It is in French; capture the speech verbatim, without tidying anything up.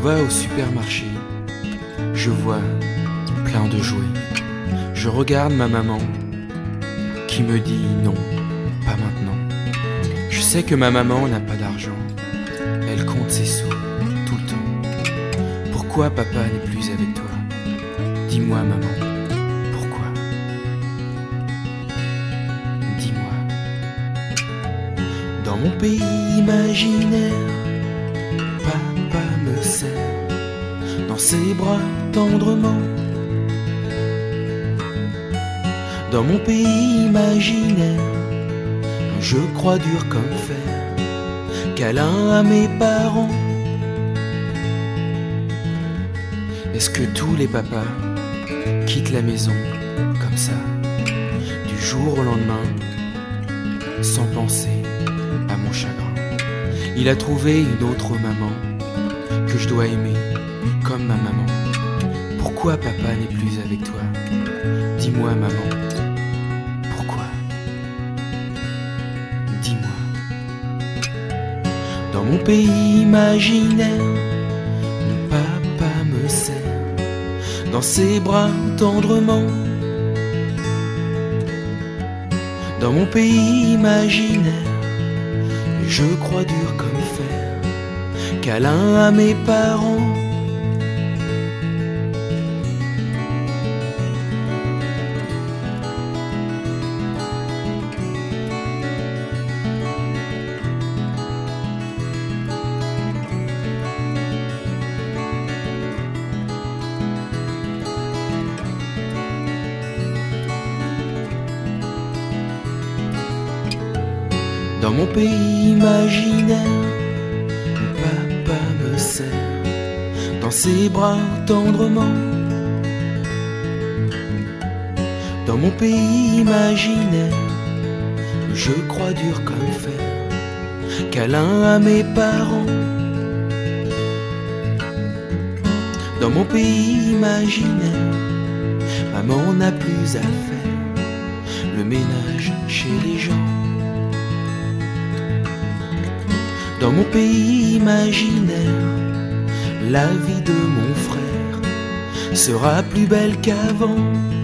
va au supermarché, je vois plein de jouets. Je regarde ma maman qui me dit non, pas maintenant. Je sais que ma maman n'a pas d'argent, elle compte ses sous tout le temps. Pourquoi papa n'est plus avec toi? Dis-moi maman, pourquoi? Dis-moi. Dans mon pays imaginaire, papa me serre dans ses bras tendrement. Dans mon pays imaginaire, je crois dur comme fer, câlin à mes parents. Est-ce que tous les papas quittent la maison comme ça, du jour au lendemain, sans penser à mon chagrin? Il a trouvé une autre maman que je dois aimer comme ma maman. Pourquoi papa n'est plus avec toi? Dis-moi maman, pourquoi? Dis-moi. Dans mon pays imaginaire, mon papa me serre dans ses bras tendrement. Dans mon pays imaginaire, je crois dur comme fer, câlin à mes parents. Dans mon pays imaginaire, mon papa me serre dans ses bras tendrement. Dans mon pays imaginaire, je crois dur comme fer, câlin à mes parents. Dans mon pays imaginaire, maman n'a plus à faire le ménage chez les gens. Dans mon pays imaginaire, la vie de mon frère sera plus belle qu'avant.